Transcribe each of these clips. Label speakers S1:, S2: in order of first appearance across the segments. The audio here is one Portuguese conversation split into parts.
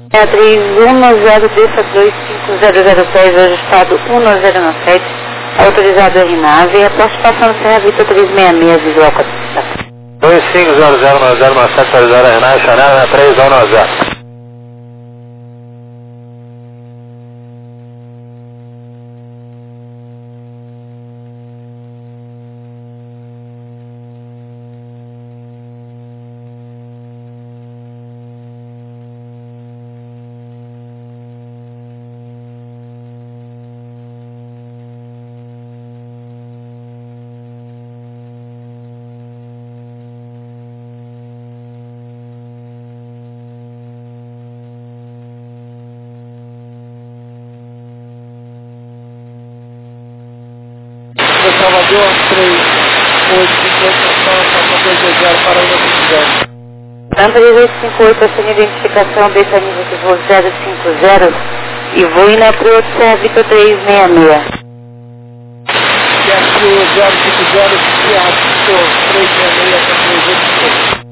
S1: Beatriz 10 desça 25006, ajustado 1097, autorizado a RNAV, a participação do Serra Vitor 366, visual 4.
S2: 25009097, autorizado a RNAV, Chanel 3190.
S3: Salvador, 3858, para 150.
S1: Santa 1858, assine identificação desse nível de voo 050 e voo na cruz Serra Vitor 366.
S3: Desce o 050, Serra Vitor 366 para 385.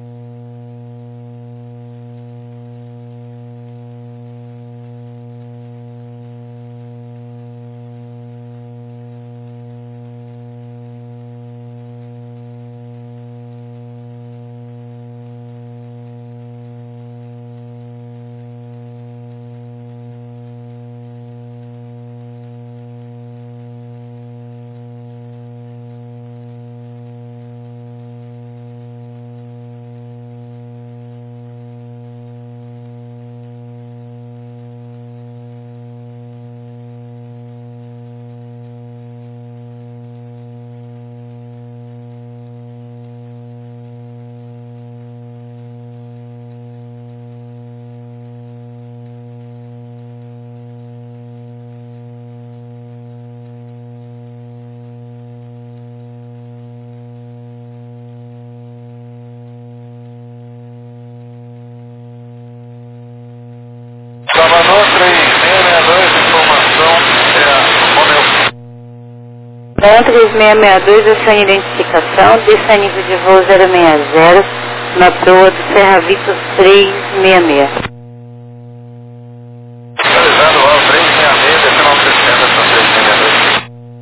S2: Salvador 3662, informação
S1: Santa 3662, assine identificação desse nível de voo 060 na proa do Serra Vitor 366.
S2: autorizado o 366, decimal 60, são 362.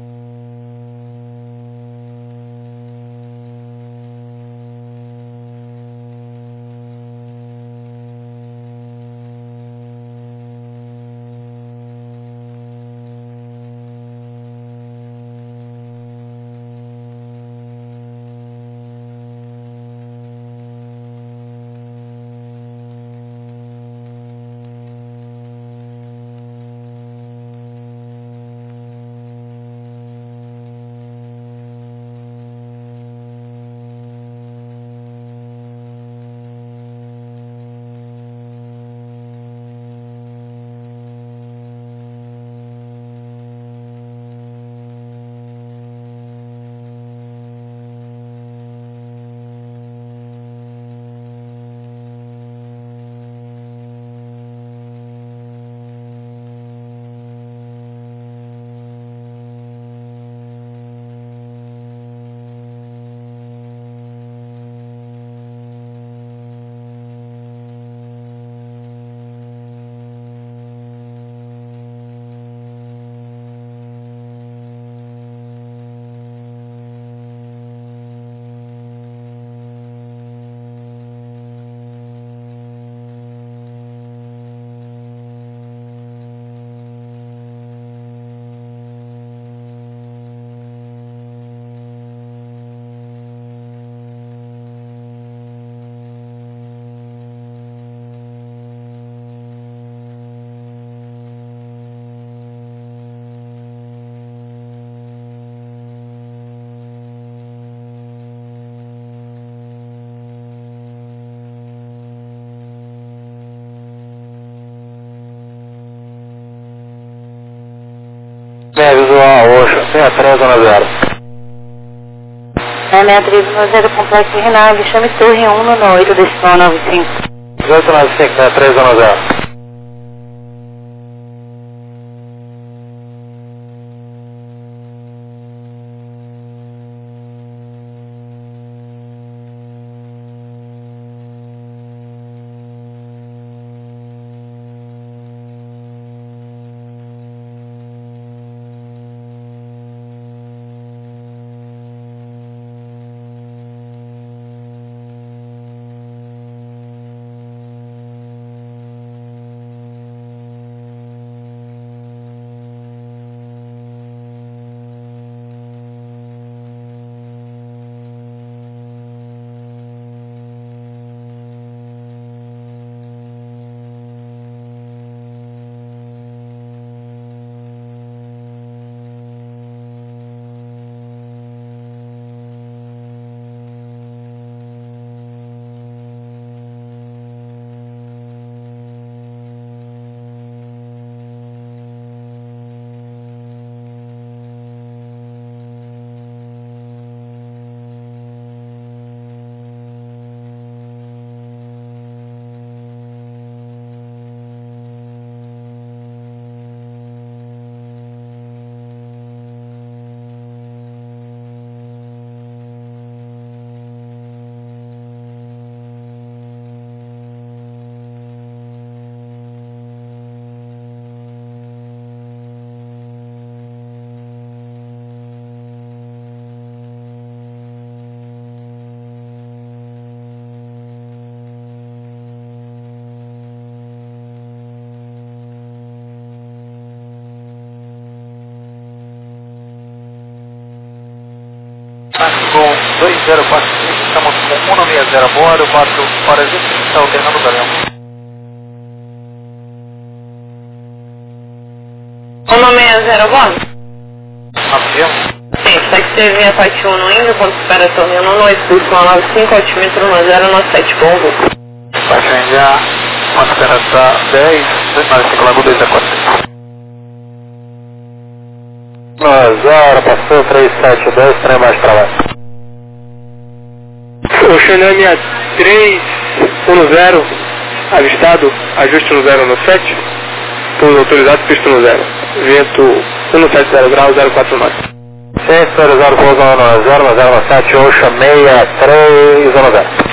S2: Visual, Oxo, 6390.
S1: 6310, complexo RNAV, chame torre 198, decimal 95.
S2: 1895, 6390. estamos com 160 a bordo, 4 horas e 30, alternando o galhão.
S1: 160 a bordo?
S2: Avião?
S1: Sim, segue CV Pati 1 indo, ponto de espera tornando 8, busca 95, altímetro 1097, bom voo.
S2: Pati India, ponto de espera 10, 95, Lago 2 a 4. 0, passou 3710, trem mais para lá.
S3: Ocean 310, avistado, ajuste no 097, pouso autorizado, pista no 0, vento 170 graus, 049.
S2: 600, pouso no 097, Ocean 6310.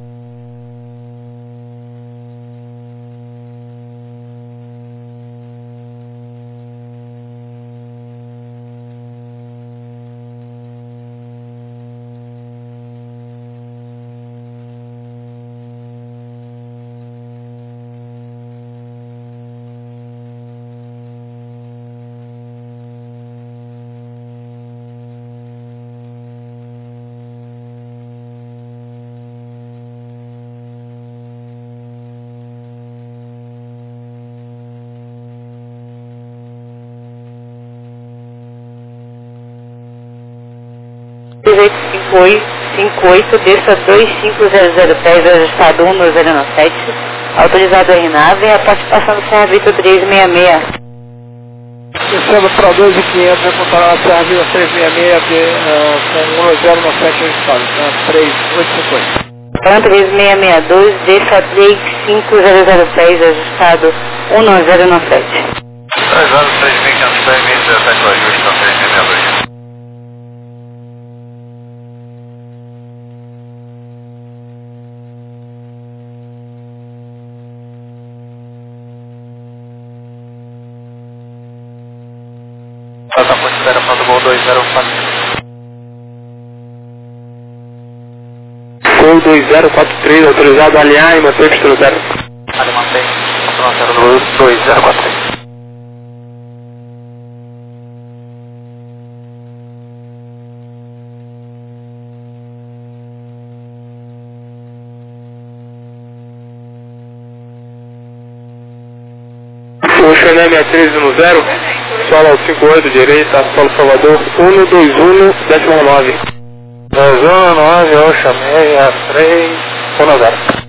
S1: ...58, desça 2500 pés, ajustado 1097, autorizado a RNAV e a participação do Serra Vitor 366.
S3: Descendo para 2.500, vai contar a Serra Vitor 366 com 1097 ajustado, então 3850.
S1: Plan 3662, desça 3500 pés, ajustado 1097.
S2: 3 horas, 3.500 pés, 1017, ajuste, 3662. Está considerando do voo 2043.
S3: Voo 2043, autorizado a alinhar e manter pista no 0.
S2: Ali mantém, pronto, do voo 2043.
S3: Ocean 63 no 0, solo ao 58, direita, solo Salvador, 121, 19.
S2: 219, Ocean 63, 10.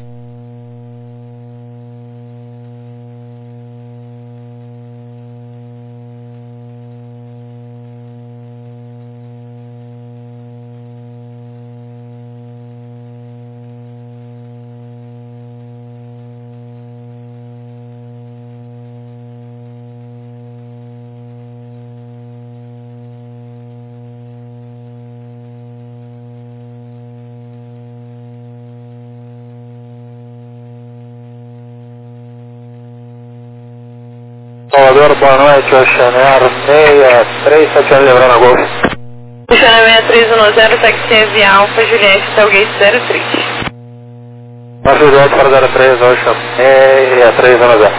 S2: Salvador, boa noite, Ocean 63, 7 horas lembrando a Golf.
S1: Ocean 6310, taxi Alfa Juliette, Telgate 03.
S2: Nossa Juliette para 03, Ocean 6310.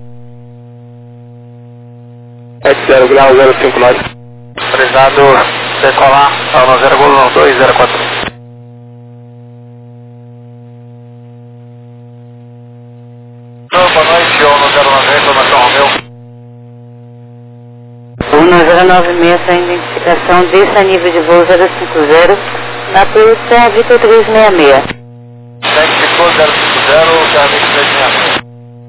S3: 70 graus, 059.
S2: Autorizado, decolar, ao 0 golo 204. Boa noite, ou no 090, informação Romeu.
S1: 1096, a identificação desse nível de voo 050, na Toyota Serra Vitor 366.
S2: Identificou 050, Serra Vitor 366.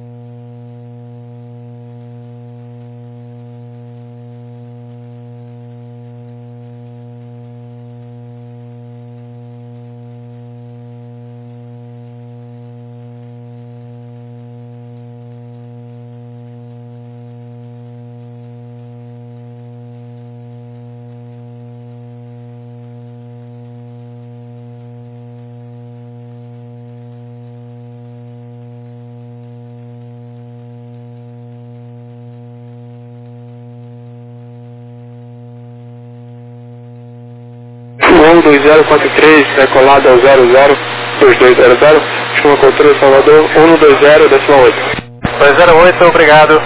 S3: Voo 2043, decolado ao 002200, chama controle Salvador, 120, 8.
S2: 208, obrigado.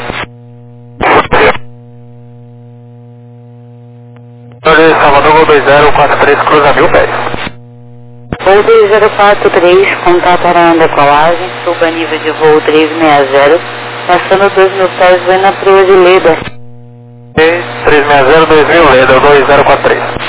S2: Salvador, voo 2043, cruza 1000 pés.
S1: Voo 2043, contato Arana Decolagem, suba nível de voo 360, passando 2.000 pés, vem na proa de Leda.
S2: 360, 2000, Leda, 2043.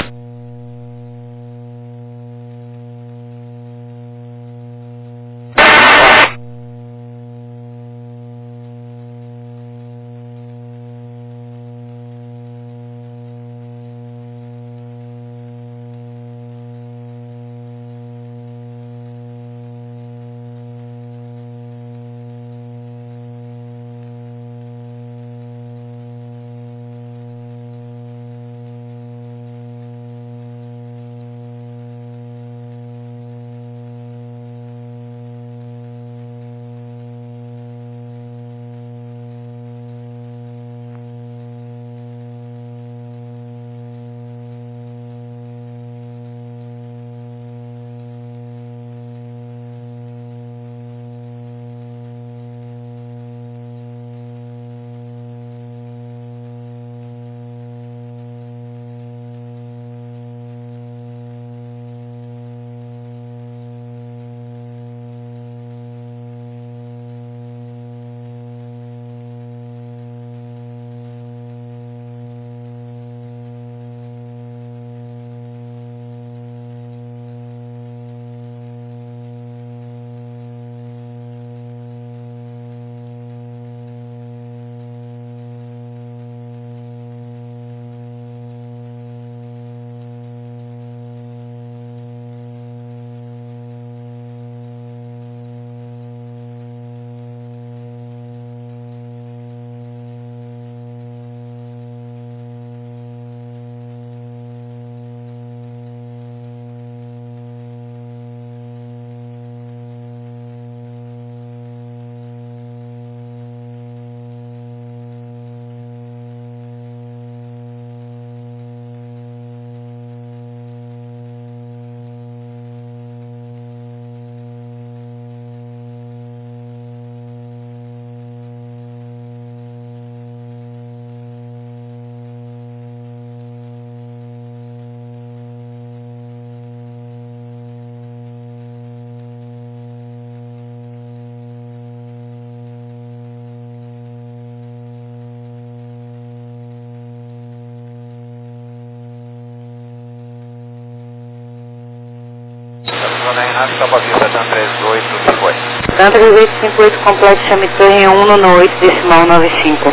S2: Renato, Vista, TAM 3858.
S1: TAM 3858, completo, chame torre 118, decimal 95.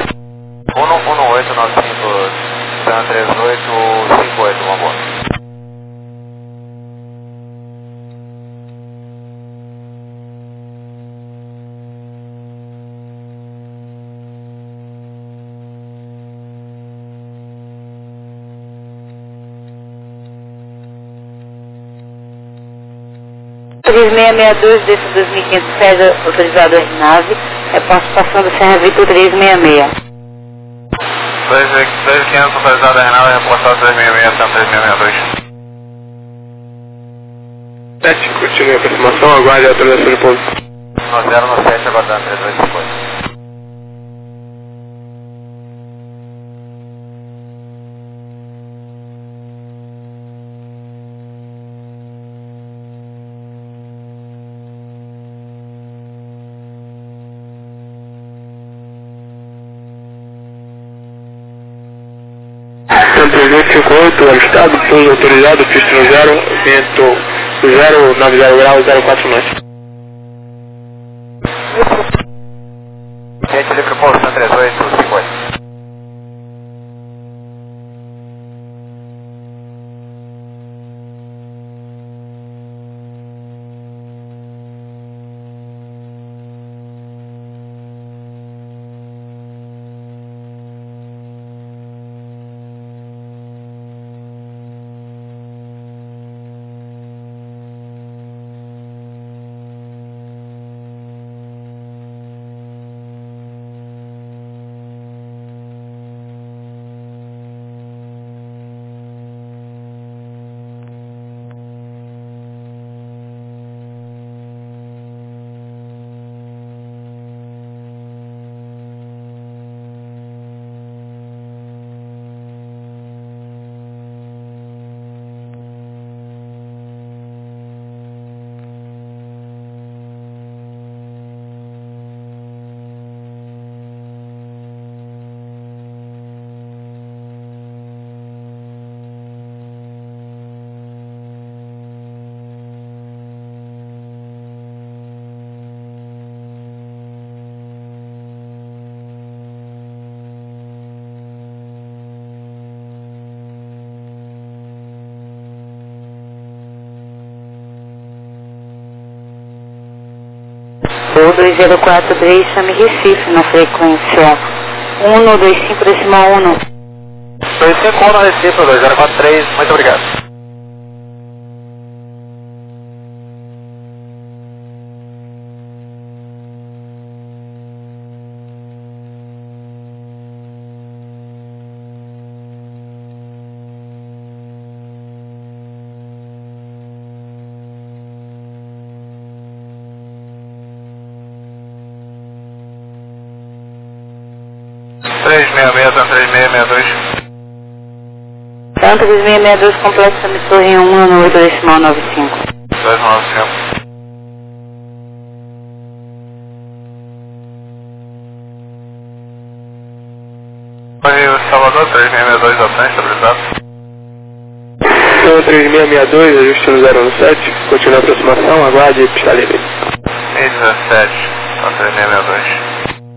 S2: 11895, TAM 3858, uma boa.
S1: Três 662, desse 2500 pés, autorizado a aeronave, é participação do Serra Vitor 366.
S2: 2500, autorizado a aeronave, reportado 366, TAM 3662.
S3: 7, continue a aproximação, aguarde a autorização de pouso.
S2: 1097, aguardando 3858.
S3: TAM 3858, ajustado, pouso autorizado, pista no 0, vento 090 graus, 04 knots.
S2: Gente livre, pouso, TAM 3858.
S1: Voo 2043, chame Recife na frequência 125.1.
S2: 251 Recife, 2043, muito obrigado.
S1: Tanto 3662 complexo chame Torre 1 no 8.95.
S2: 295. Oi, Salvador, 3662 da frente, estabilizado.
S3: 3662, ajuste no 017, continua a aproximação, aguarde pista livre.
S2: 17, tá 3662.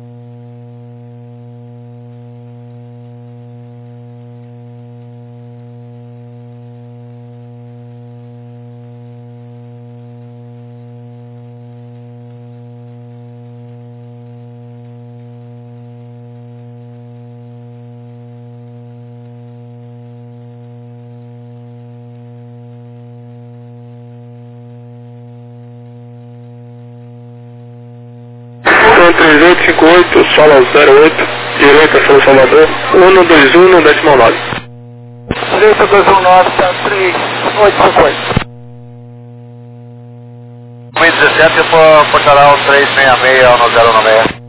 S3: Então, 3858, solo 08, direita São Salvador, 121 no 19. Direita 219, tá 3850.
S2: 2017 for Portaral 366 ao 096.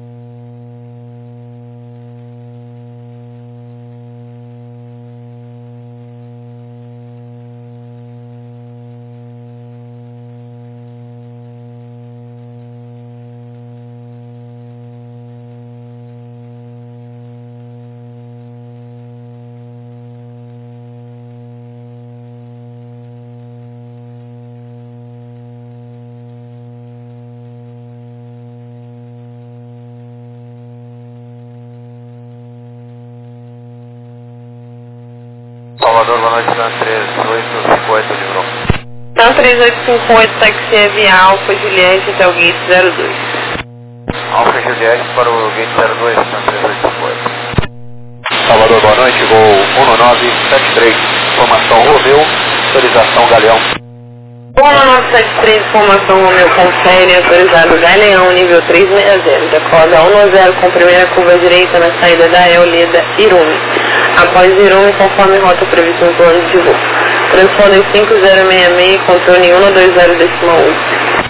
S2: Salvador, boa noite, Dan 3858 de Bronx.
S1: Então 3858, táxi avial, foi Juliette até o gate 02.
S2: Alfa Juliette para o gate 02, Dan 3858. Salvador, boa noite, voo 1973, formação Romeu, autorização Galeão.
S1: 1973, formação Romeu confere, autorizado Galeão, nível 360, decola 10 com primeira curva direita na saída da Eulida Irumi. Após Irumi, conforme rota prevista no plano de voo. Transponder 5066, controle 120.8.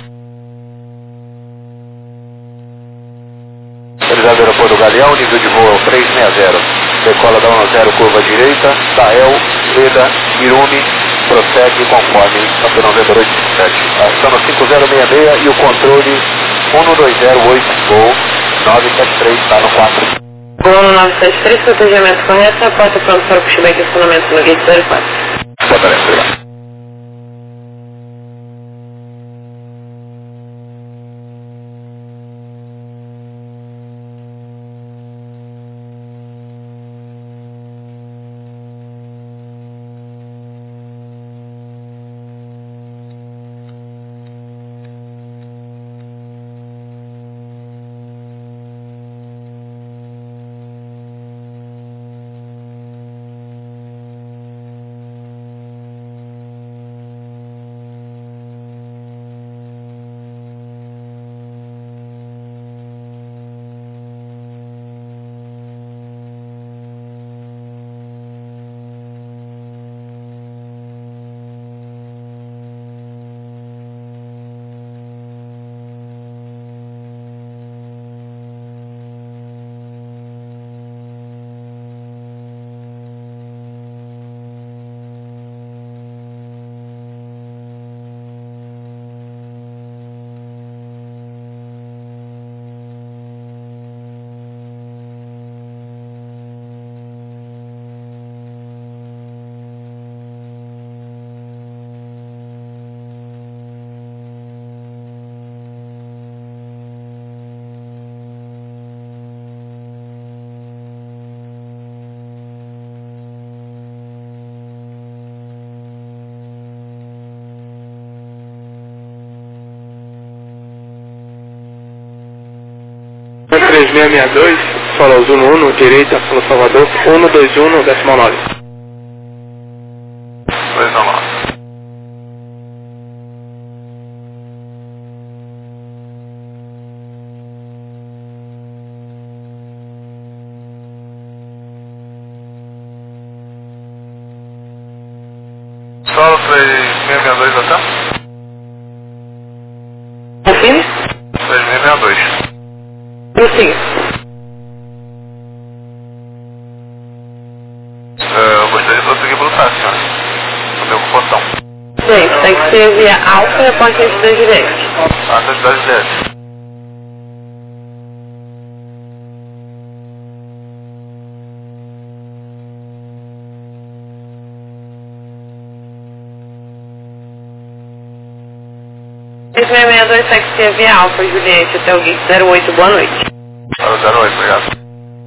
S2: Autorizado aeroporto Galeão, nível de voo 360, decola da 10 curva direita, Tael, Leda, Irumi, prossegue conforme campeão 9827. Estamos 5066 e o controle 1208, voo 973, está no 4.
S1: Voo 973, protegimento correto, a porta pronta para o pushback e acionamento no gate 04.
S2: Obrigado.
S3: 3662, solo azul 1, direita, São Salvador, 121, decimal 9.
S2: 299. Solo 3662 até?
S1: Confirme?
S2: 3662.
S1: Prossiga.
S2: Eu gostaria de prosseguir pelo táxi, senhora. No meu cupotão.
S1: Gente, tem que ser via Alfa e após a da direita.
S2: Até cidade 10.
S1: Esse 662 tem que ser via Alfa, Juliette, até o Gate 08, boa noite.
S2: Para o 08, obrigado.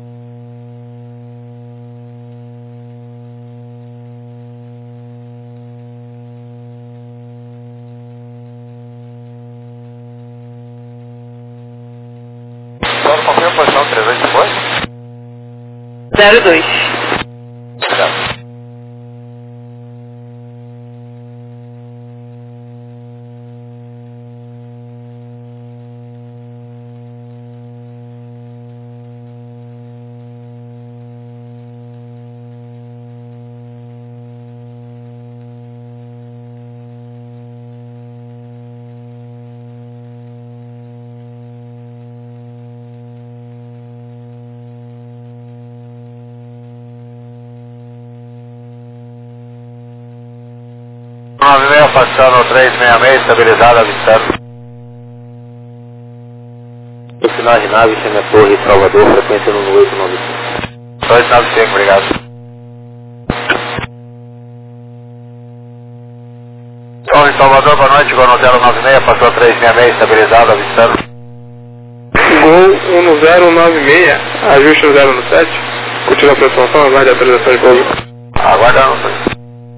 S2: Só confirma a posição 300 depois?
S1: 02.
S2: Obrigado. Meia passando 366, estabilizado, avistando. O sinal de nave, Sena Torre, Salvador, frequência no 895. 295, obrigado. Torre Salvador, boa noite, Gol 096, passou 366, estabilizado, avistando.
S3: Gol 1096, ajuste no 017, continua a aproximação, aguarde a atualização de voo.
S2: Aguardando.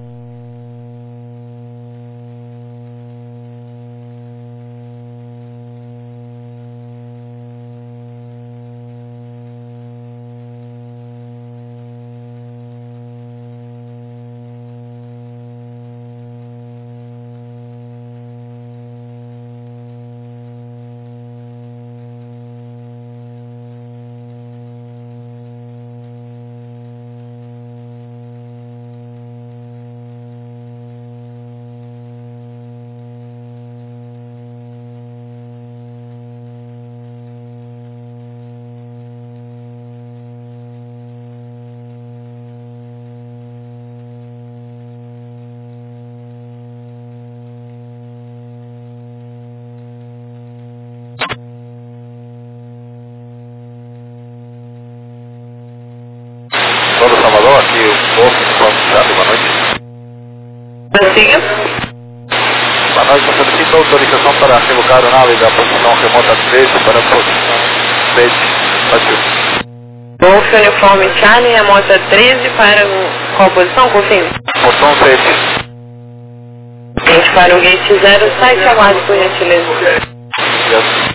S2: Todo Salvador, aqui o posto, boa noite.
S1: Prossiga.
S2: Boa noite, eu solicito autorização para revocar a nave da posição remota 13 para a posição 7. Partiu.
S1: Golf Uniforme Charlie, a moto 13 para qual posição? Confirme.
S2: Posição 7.
S1: Gente, para o Gate 07, aguarde por gentileza.
S2: Yes.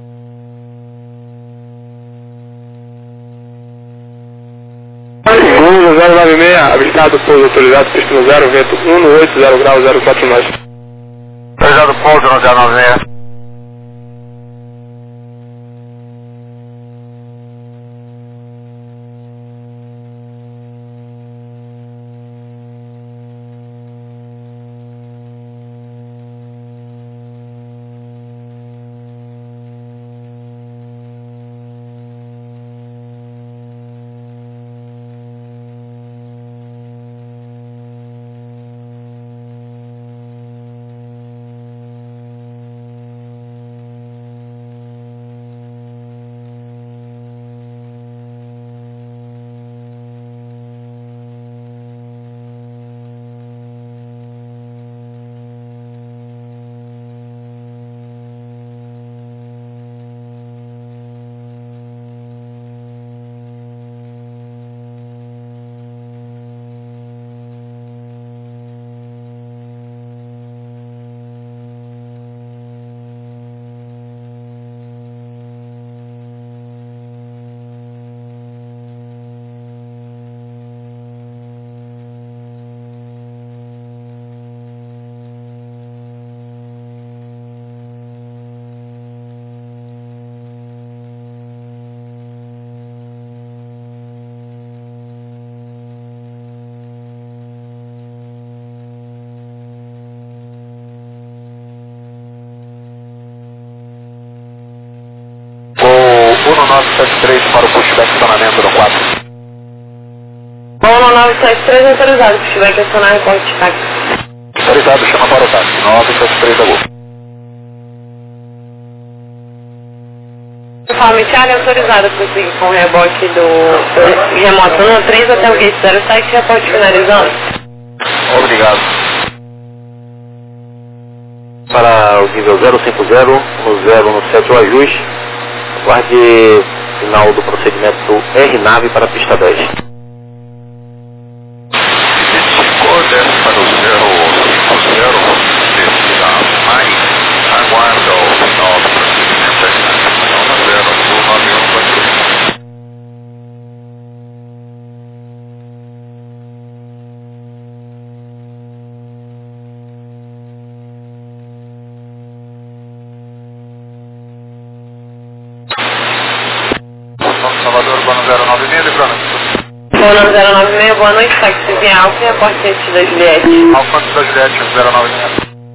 S3: Gol 096, avistado pouso autorizado, pista 0, vento 180 graus 04 nós.
S2: Autorizado pouso no 096. 1973 para o pushback estacionamento no 4.
S1: Voo 1973 autorizado, pushback acionar reporte de táxi.
S2: Autorizado, chama para o táxi, 973 da Gol.
S1: Informe Charlie, autorizado para seguir com o reboque do remoto 13 até o gate 07, reporte finalizando.
S2: Obrigado. Para o nível 050, no 017 o ajuste, guarde final do procedimento R-Nave para a pista 10.
S4: Desce para o 050, descida mais, aguarda o final do procedimento R-Nave. 09143. Salvador, Bono 096, livramento.
S1: Bono 096, boa noite, táxi via Alfa e reporte sentido da Juliette.
S4: Alfa da Juliette, 096.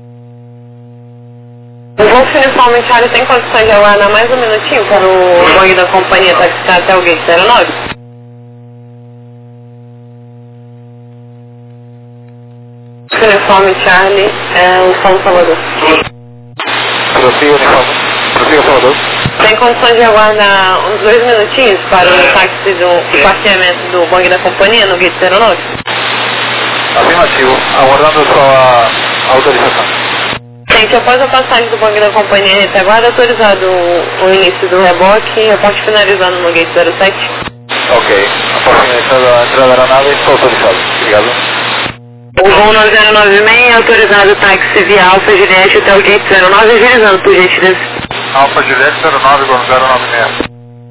S1: O voo uniforme Charlie tem condições de aguardar mais um minutinho para o Boeing da companhia taxiar até o gate 09? Uniforme Charlie, o São Salvador.
S2: Prossiga, uniforme. Prossiga, Salvador.
S1: Tem condições de aguardar uns 2 minutinhos para o táxi do parqueamento do Boeing da companhia no gate 09?
S2: Afirmativo, aguardando sua autorização.
S1: Gente, após a passagem do Boeing da companhia retaguarda, autorizado o início do reboque e reporte finalizando no gate 07.
S2: Ok, após a entrada da aeronave, estou autorizado. Obrigado.
S1: O voo 9096 autorizado o táxi via Alfa Juliette até o gate 09, agilizando, por gentileza.
S4: Alfa Juliette 09, Bono 096.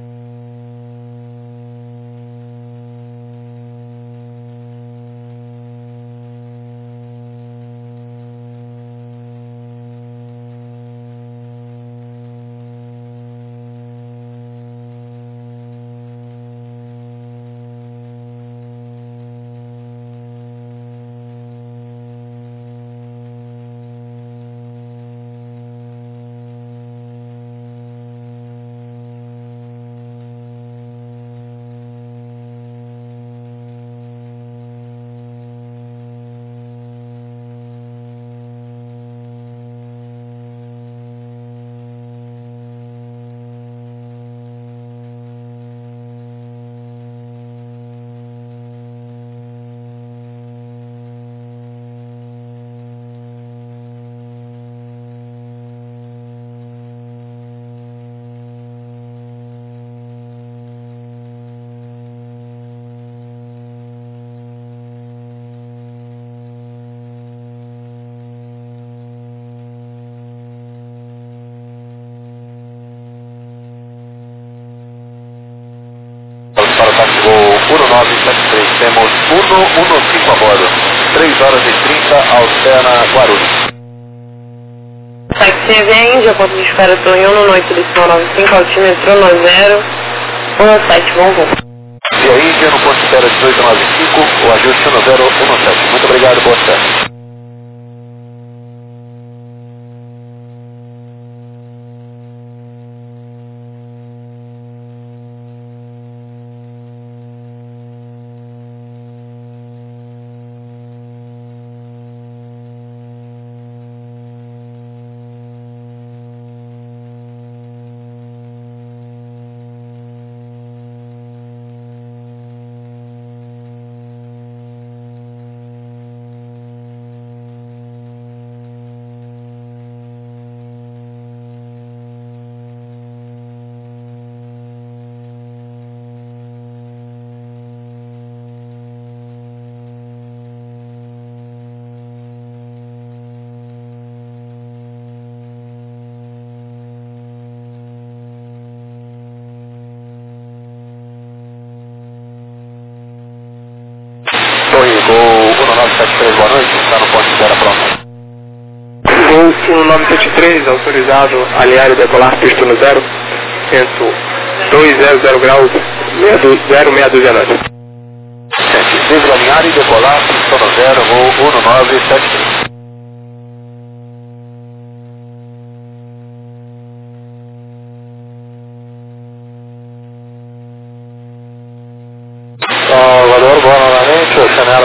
S2: Para o táxi voo 1973, temos 115 a bordo. 3 horas e 30, alterna Guarulhos.
S1: Táxi via Índia, ponto de espera Tonho, no noite do 95, altímetro 9017, bom voo.
S2: Via Índia, no ponto de espera 1895, o ajuste 1017. Muito obrigado, boa tarde. Oi, Gol 1973, boa noite, está no ponto de espera pronto.
S3: Gol 1973, autorizado alinhar e decolar pista no 0, vento 200 graus, 06219.
S2: Desalinhar e decolar, pista no 0, Gol 1973.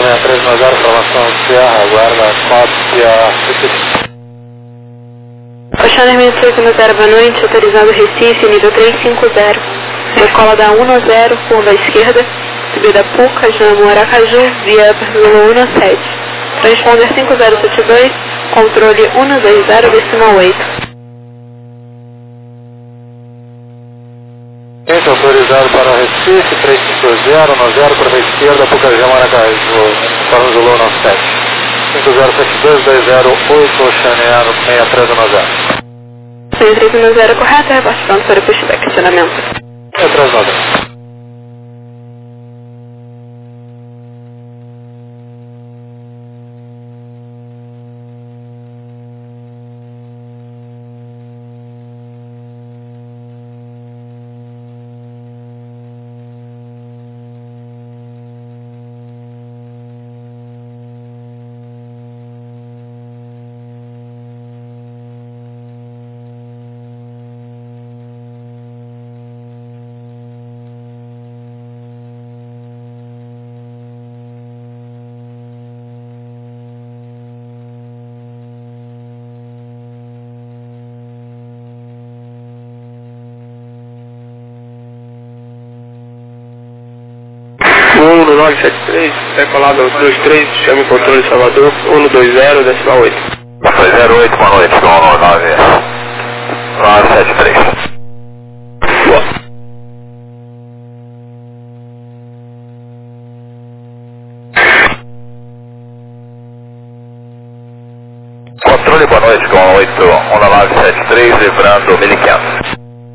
S2: 6390, formação Sierra, aguarda cópia.
S1: Oceaner 6890, boa noite, autorizado Recife, nível 350. Decola da 10, curva à esquerda, subida Pucas, Jamo Aracaju, via Zulu 17. Transponder 5072, controle 120,8.
S2: Autorizado para Recife, 350, 90, curva à esquerda, Pucas, Jamo Aracaju, Forma Zulu 17. 5072, 208, Oceaner 6390.
S1: 6390 correto, reporte pronto para pushback, acionamento.
S2: 6390.
S5: Voo no 973, decolado 23, chame controle Salvador, 120,8.
S2: 208, boa noite, com 973.
S5: Boa.
S2: Controle, boa noite, com 1973, livrando 1500.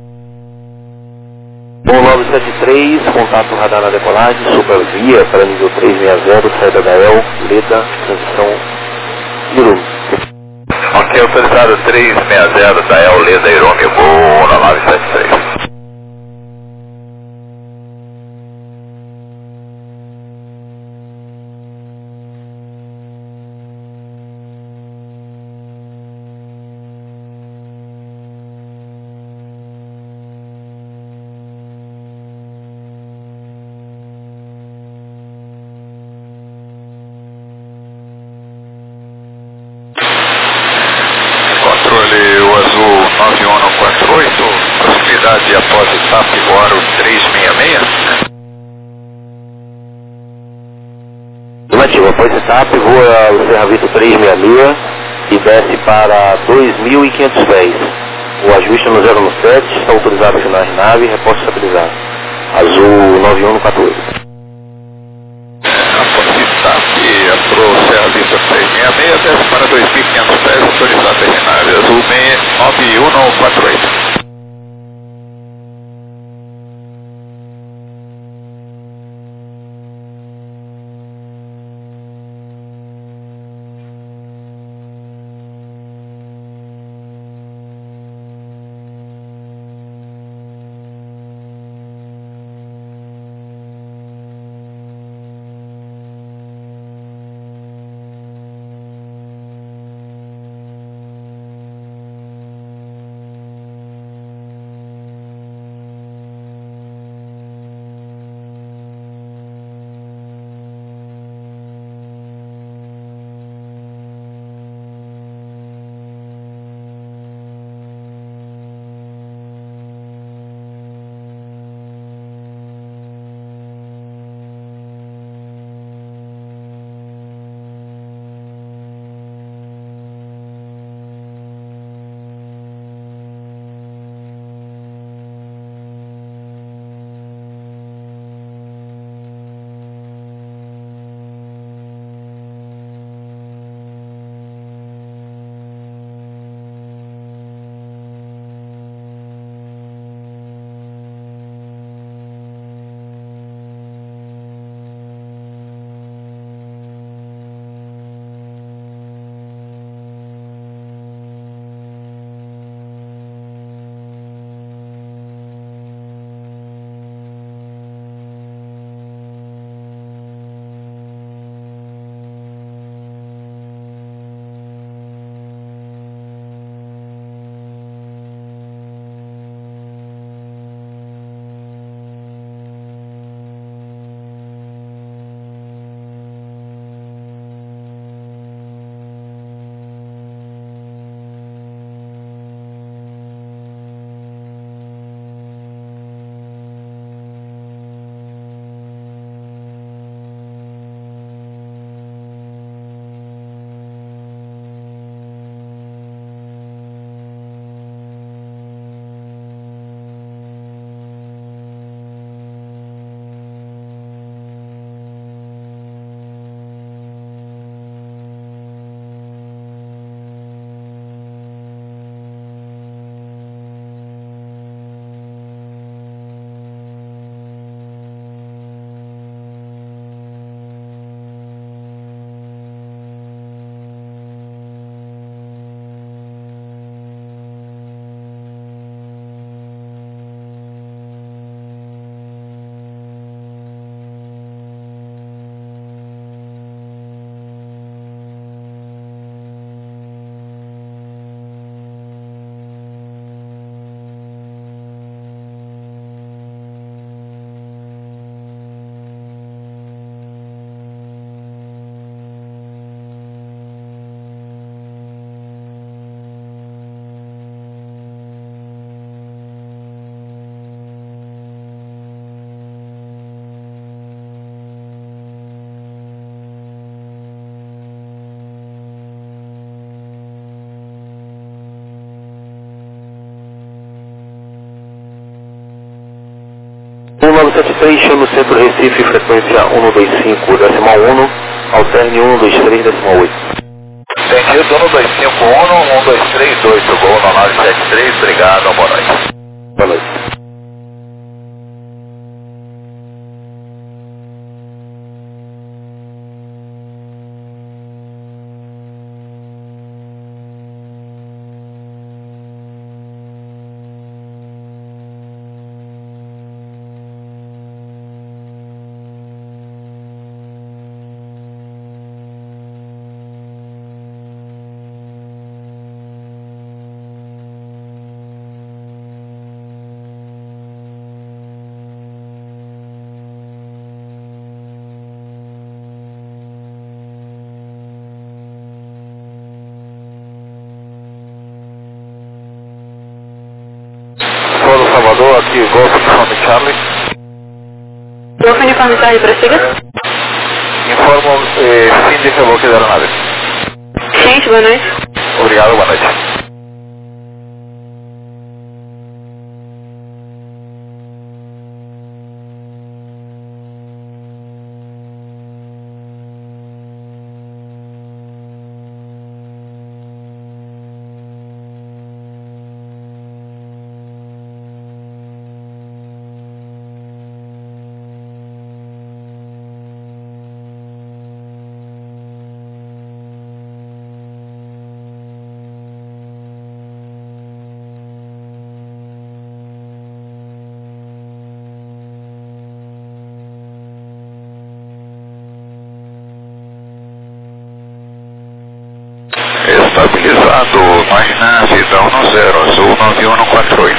S6: 1973, contato radar na decolagem, supervia para nível 360, saída da EL, Leda, transição Irumi.
S2: Ok, autorizado 360 da EL, Leda, Irumi, voo 1973.
S4: Controle o azul 9148, proximidade após o TAP Voaro 366.
S6: Negativo, após etapa, voa o Serra Vitor 366 e desce para 2.500 pés. O ajuste no 017, está autorizado a acionar a nave, reposto estabilizado. Azul 9148.
S4: Após o TAP pro Serra Vista 366, desce para 2.500 pés, autorizado a nave azul 9148.
S6: 973, chame o centro Recife, frequência 125,1, alterne 123,8.
S2: Sentido 125,1, 123,8, gol na 973, obrigado, boa noite.
S6: Boa noite.
S2: Solo Salvador, aqui Golf Uniforme Charlie.
S1: Golf Uniforme Charlie, prossiga.
S2: Informo fim de reboque da aeronave.
S1: Gente, boa noite.
S2: Obrigado, boa noite.
S4: Estabilizado, nave da 10, azul 9148.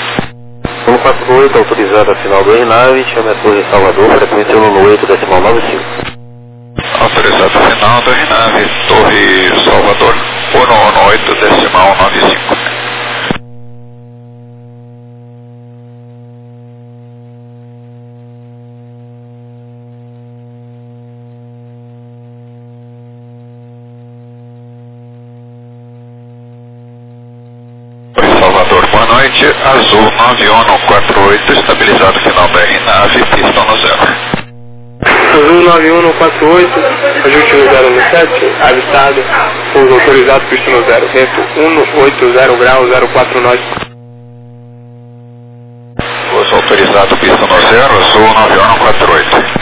S6: 148, autorizada final do RNAV, chame a Torre Salvador, frequência 118,95.
S4: Autorizado final do RNAV, Torre Salvador, 118,95. Salvador, boa noite, azul 9148, estabilizado final da RNAV, pista no 0.
S5: Azul 9148, ajuste no 017, avistado, pouso autorizado, pista no 0, vento 180 graus, 04 nós.
S4: Pouso autorizado, pista no 0, azul 9148.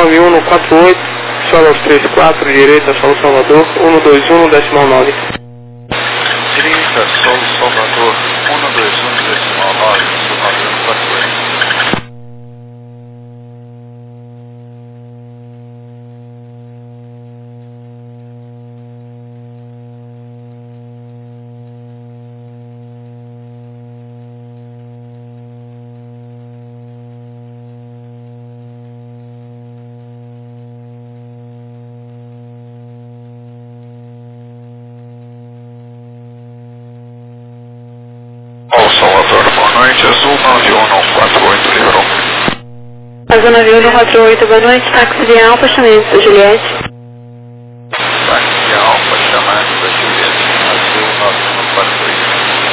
S5: 19148, solo 34, direita, solo Salvador, 121, decimal 9.
S4: Direita, solo Salvador, 121, decimal 9, Salvador 48. Salvador, boa noite, Azul 9148, liberou.
S1: Azul 9148, boa noite, táxi de Alfa, chamamento da Juliette.
S4: Táxi Alfa, chamamento da Juliette, Azul 9148.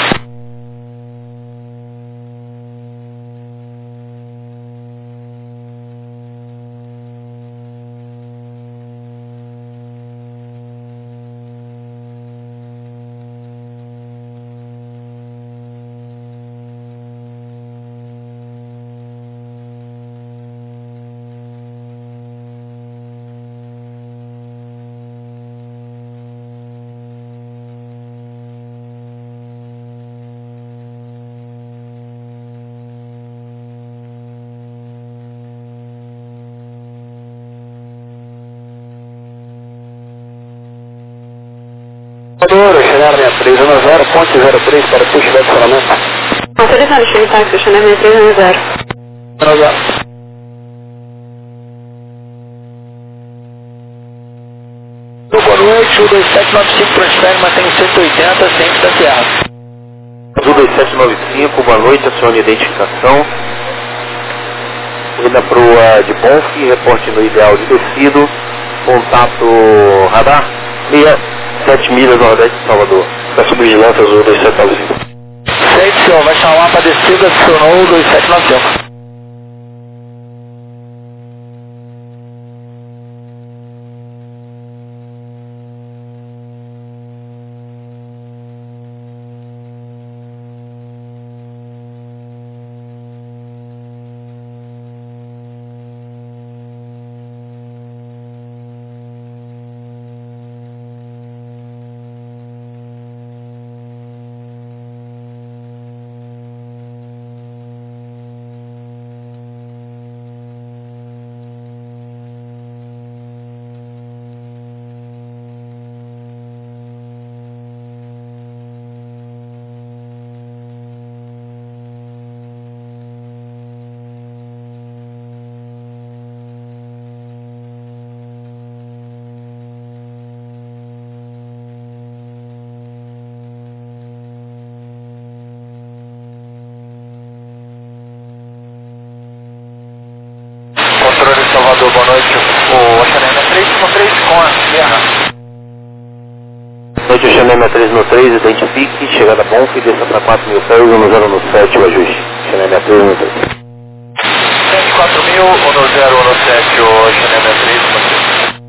S6: Salvador, chegar 6310, ponte 03 para push de acionamento.
S1: Autorizado, Chile Táxi, chamamento 310.
S6: Boa noite, o 2795 transfere, mantém 180, sem distanciado. Azul 2795, boa noite, acione identificação. Corrida para o de Bonf, reporte no ideal de descido, contato radar, 7 milhas nordeste de Salvador. Peço vigilância, Azul 2795. Sente, senhor, vai chamar para descida, adicionou o 2795. Salvador, boa noite. O Oxanema 313 com a Sierra. Boa noite, Oxanema 313, identifique, chegada a Bonf, desça para 4.000 pés, 1017, o ajuste. Oxanema 313. 104.000, 1017, o Oxanema 313.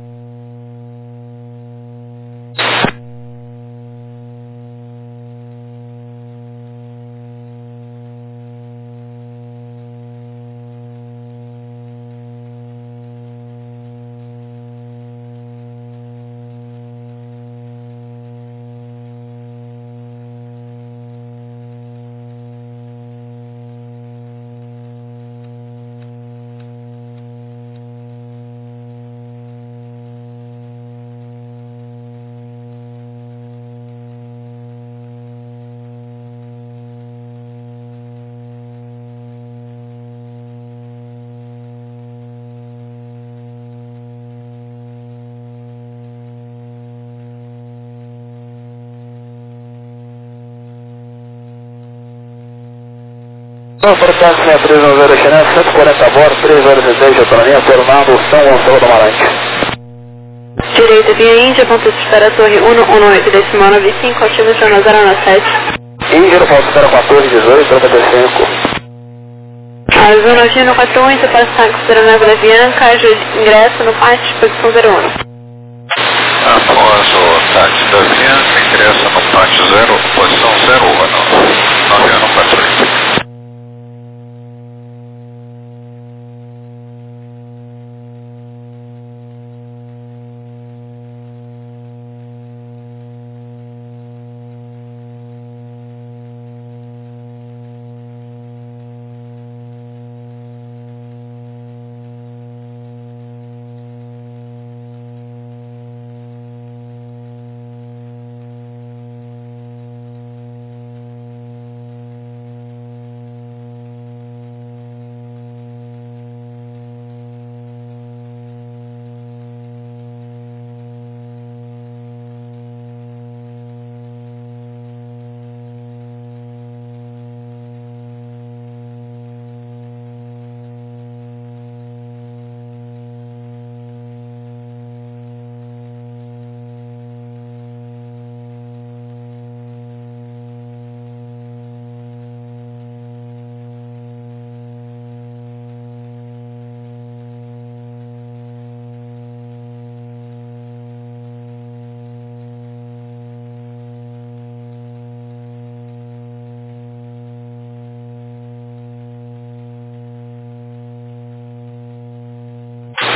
S6: Portanto, 6310 Xanã, 140 a bordo, 3 horas e 10 de autonomia, Coronado, São Gonçalo do Amarante.
S1: Direita, via Índia, ponto de espera, torre 118, decimal 95, ativo zona 017.
S6: Índia, ponto de espera 1418, 35.
S1: Azul 9148, para táxi da Nave da Bianca, ingresso no pátio, posição 01.
S4: Após o táxi da Bianca, ingressa no pátio 0, posição 01, 9148.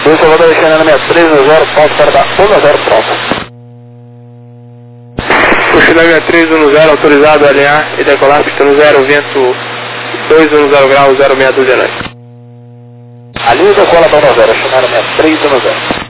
S6: 2 Salvador, Chanel 6310, falta para dar 10 pronto.
S5: O Chanel 6310 autorizado a alinhar e decolar, pista no 0, vento 210 graus, 062 noite.
S6: Alinha e decola da 10, Chanel 6310.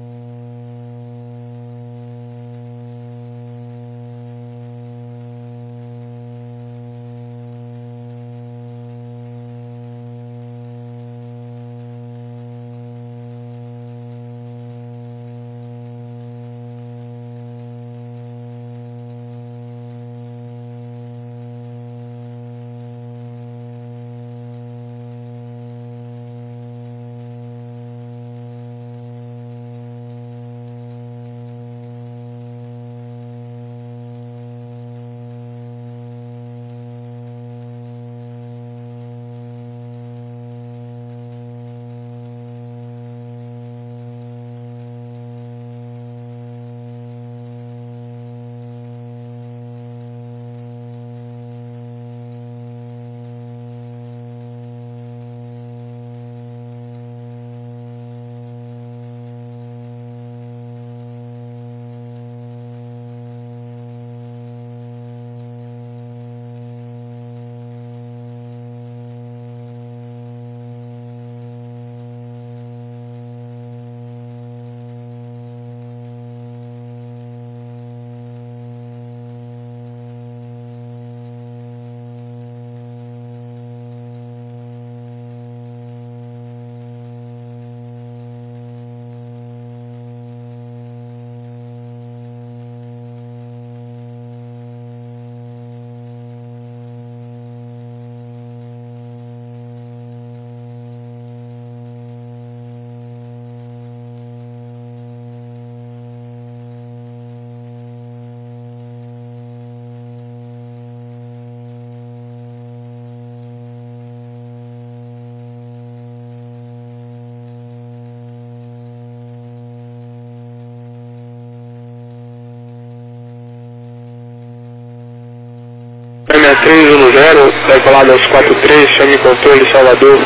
S5: Chanel 6310, decolado aos 43, chame controle Salvador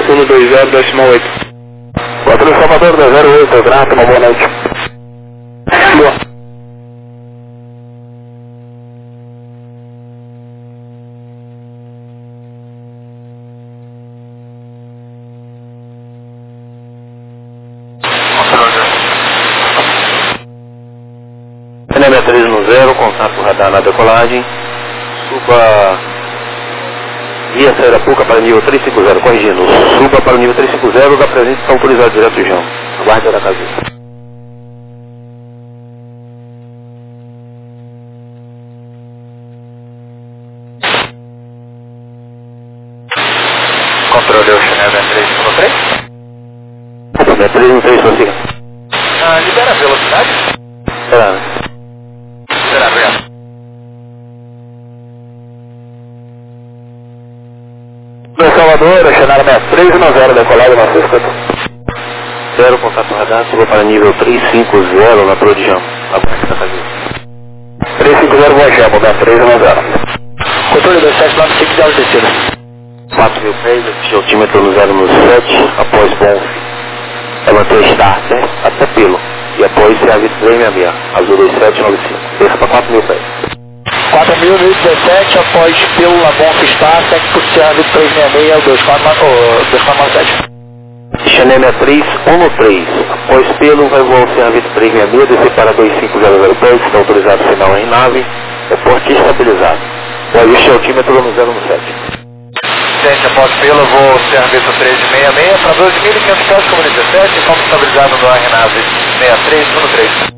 S5: 120.8.
S6: Controle Salvador 208, grato, uma boa noite. Boa. Chanel 6310, contato radar na decolagem. Suba via Sairapuca para o nível 350, corrigindo. Suba para o nível 350, da presença está autorizado direto João. Aguarde a casa.
S2: Controle o Chanel 6313.
S6: 6313, prossiga.
S2: Libera a velocidade.
S6: Será?
S2: Será, obrigado.
S6: Meu Salvador, Chanel 6310, decolado na 60. Contato radar, suba para nível 350 na Torre de Jão. Aguarde a casa. 350 Guajama, 6310. Controle 2795 de altitude. 4.000 pés, de altímetro no 097, após bom. É manter starter até pelo. E após se avisa 366, azul 2795. Desça para 4.000 pés. 4.017, após pelo na bom starter, por se avisa 366, 2497. Chanel 6313, após pelo vai voar o Serviço 366, descer para 2500 pés, está autorizado sinal em nave, reporte estabilizado. O ajuste altímetro no 017.
S2: Gente, após pelo, vou Serviço 366 para 2.500 pés, como 17, como estabilizado no RNAV 6313.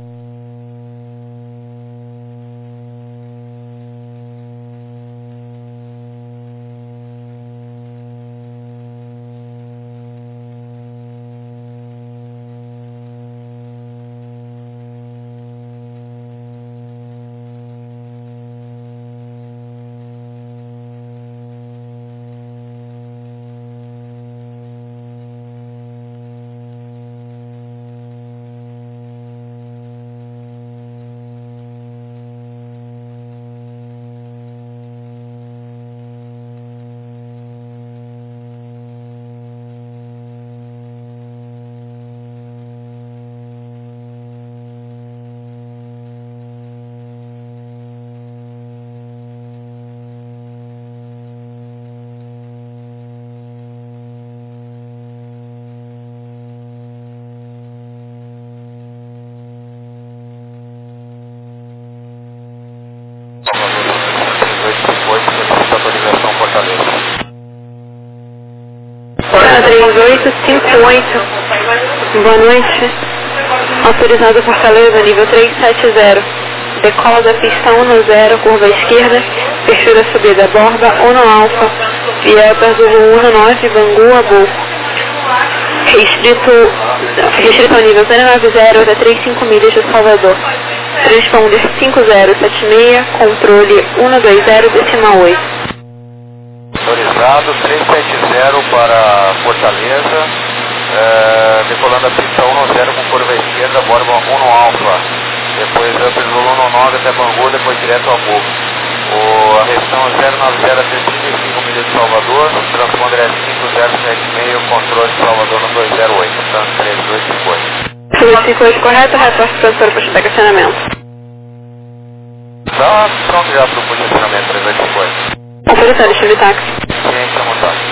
S1: 858. Boa noite. Autorizado Fortaleza, nível 370. Decola da pista 10, curva esquerda, perfil da subida borda, Ono Alfa, via Brasil 19, Bangu, Abu. Restrito ao nível 090 até 35 milhas de Salvador. Transponder 5076, controle 120,8.
S2: Autorizado 370 para Fortaleza, decolando a pista 10 com curva esquerda, borba 1 Alfa. Depois Upper 19 até Bangu, depois direto a Abu. A restrição 090 até 35 milhas de Salvador, transponder é 5076, controle de Salvador no 208, trans 3258.
S1: 258 correto, reporte professor para estacionamento.
S2: Tá pronto já para o posicionamento 358.
S1: Operador, chave táxi.
S2: Ciência, montagem.